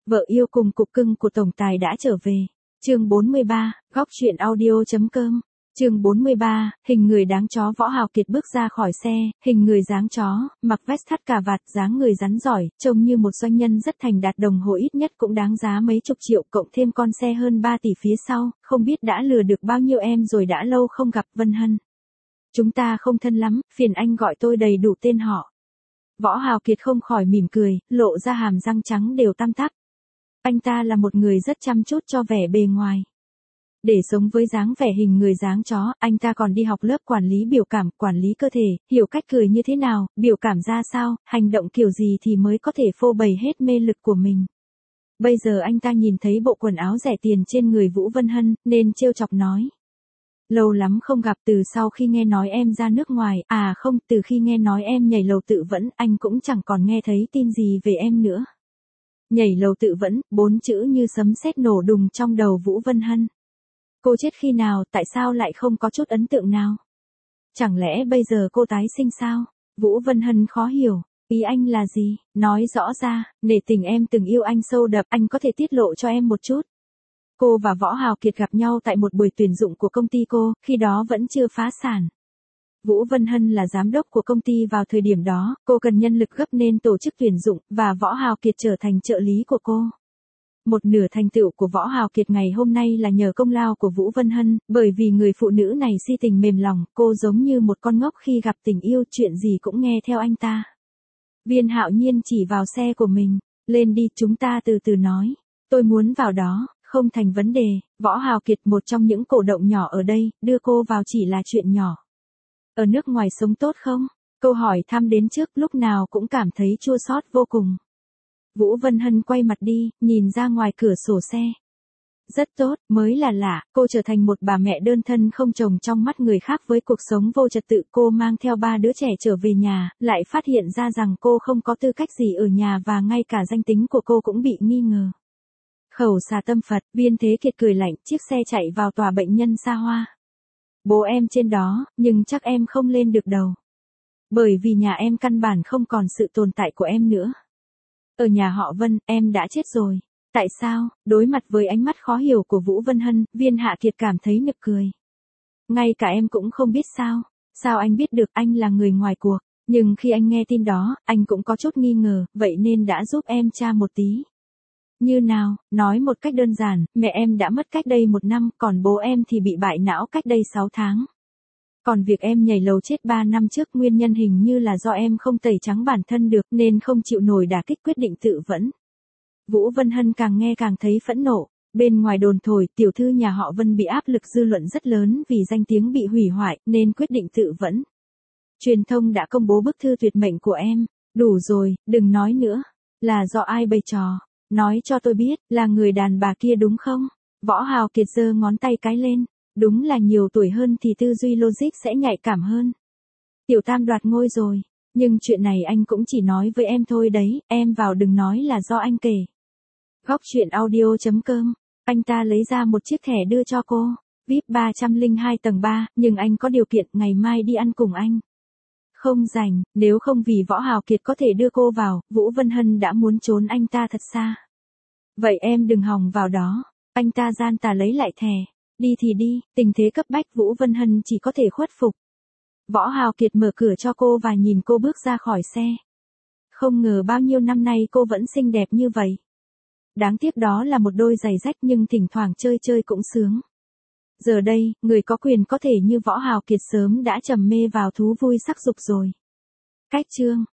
Vợ yêu cùng cục cưng của tổng tài đã trở về. Chương 43, góc truyện audio.com. Chương 43, hình người đáng chó. Võ Hào Kiệt bước ra khỏi xe, hình người dáng chó, mặc vest thắt cà vạt, dáng người rắn giỏi, trông như một doanh nhân rất thành đạt, đồng hồ ít nhất cũng đáng giá mấy chục triệu, cộng thêm con xe hơn 3 tỷ phía sau, không biết đã lừa được bao nhiêu em rồi. Đã lâu không gặp, Vân Hân. Chúng ta không thân lắm, phiền anh gọi tôi đầy đủ tên họ. Võ Hào Kiệt không khỏi mỉm cười, lộ ra hàm răng trắng đều tăm tắp. Anh ta là một người rất chăm chút cho vẻ bề ngoài. Để sống với dáng vẻ hình người dáng chó, anh ta còn đi học lớp quản lý biểu cảm, quản lý cơ thể, hiểu cách cười như thế nào, biểu cảm ra sao, hành động kiểu gì thì mới có thể phô bày hết mê lực của mình. Bây giờ anh ta nhìn thấy bộ quần áo rẻ tiền trên người Vũ Vân Hân, nên trêu chọc nói. Lâu lắm không gặp, từ sau khi nghe nói em ra nước ngoài, không, từ khi nghe nói em nhảy lầu tự vẫn, anh cũng chẳng còn nghe thấy tin gì về em nữa. Nhảy lầu tự vẫn, 4 chữ như sấm sét nổ đùng trong đầu Vũ Vân Hân. Cô chết khi nào, tại sao lại không có chút ấn tượng nào? Chẳng lẽ bây giờ cô tái sinh sao? Vũ Vân Hân khó hiểu, ý anh là gì? Nói rõ ra, nể tình em từng yêu anh sâu đậm, anh có thể tiết lộ cho em một chút. Cô và Võ Hào Kiệt gặp nhau tại một buổi tuyển dụng của công ty cô, khi đó vẫn chưa phá sản. Vũ Vân Hân là giám đốc của công ty vào thời điểm đó, cô cần nhân lực gấp nên tổ chức tuyển dụng, và Võ Hào Kiệt trở thành trợ lý của cô. Một nửa thành tựu của Võ Hào Kiệt ngày hôm nay là nhờ công lao của Vũ Vân Hân, bởi vì người phụ nữ này si tình mềm lòng, cô giống như một con ngốc khi gặp tình yêu, chuyện gì cũng nghe theo anh ta. Viên Hạo Nhiên chỉ vào xe của mình, lên đi, chúng ta từ từ nói, tôi muốn vào đó. Không thành vấn đề, Võ Hào Kiệt, một trong những cổ động nhỏ ở đây, đưa cô vào chỉ là chuyện nhỏ. Ở nước ngoài sống tốt không? Câu hỏi thăm đến trước lúc nào cũng cảm thấy chua xót vô cùng. Vũ Vân Hân quay mặt đi, nhìn ra ngoài cửa sổ xe. Rất tốt, mới là lạ, cô trở thành một bà mẹ đơn thân không chồng trong mắt người khác với cuộc sống vô trật tự. Cô mang theo 3 đứa trẻ trở về nhà, lại phát hiện ra rằng cô không có tư cách gì ở nhà và ngay cả danh tính của cô cũng bị nghi ngờ. Khẩu xà tâm Phật, Viên Thế Kiệt cười lạnh, chiếc xe chạy vào tòa bệnh nhân xa hoa. Bố em trên đó, nhưng chắc em không lên được đâu. Bởi vì nhà em căn bản không còn sự tồn tại của em nữa. Ở nhà họ Vân, em đã chết rồi. Tại sao? Đối mặt với ánh mắt khó hiểu của Vũ Vân Hân, Viên Hạ Kiệt cảm thấy nực cười. Ngay cả em cũng không biết sao? Sao anh biết được? Anh là người ngoài cuộc. Nhưng khi anh nghe tin đó, anh cũng có chút nghi ngờ, vậy nên đã giúp em tra một tí. Như nào? Nói một cách đơn giản, mẹ em đã mất cách đây 1 năm, còn bố em thì bị bại não cách đây 6 tháng. Còn việc em nhảy lầu chết 3 năm trước, nguyên nhân hình như là do em không tẩy trắng bản thân được nên không chịu nổi đả kích, quyết định tự vẫn. Vũ Vân Hân càng nghe càng thấy phẫn nộ. Bên ngoài đồn thổi, tiểu thư nhà họ Vân bị áp lực dư luận rất lớn vì danh tiếng bị hủy hoại nên quyết định tự vẫn. Truyền thông đã công bố bức thư tuyệt mệnh của em. Đủ rồi, đừng nói nữa. Là do ai bày trò? Nói cho tôi biết, là người đàn bà kia đúng không? Võ Hào Kiệt giơ ngón tay cái lên. Đúng là nhiều tuổi hơn thì tư duy logic sẽ nhạy cảm hơn. Tiểu Tam đoạt ngôi rồi. Nhưng chuyện này anh cũng chỉ nói với em thôi đấy, em vào đừng nói là do anh kể. Góc truyện audio.com. Anh ta lấy ra một chiếc thẻ đưa cho cô. VIP 302 tầng 3, nhưng anh có điều kiện, ngày mai đi ăn cùng anh. Không rảnh, nếu không vì Võ Hào Kiệt có thể đưa cô vào, Vũ Vân Hân đã muốn trốn anh ta thật xa. Vậy em đừng hòng vào đó. Anh ta gian tà lấy lại thẻ. Đi thì đi, tình thế cấp bách, Vũ Vân Hân chỉ có thể khuất phục. Võ Hào Kiệt mở cửa cho cô và nhìn cô bước ra khỏi xe. Không ngờ bao nhiêu năm nay cô vẫn xinh đẹp như vậy. Đáng tiếc đó là một đôi giày rách, nhưng thỉnh thoảng chơi chơi cũng sướng. Giờ đây, người có quyền có thể như Võ Hào Kiệt sớm đã trầm mê vào thú vui sắc dục rồi. Cách chương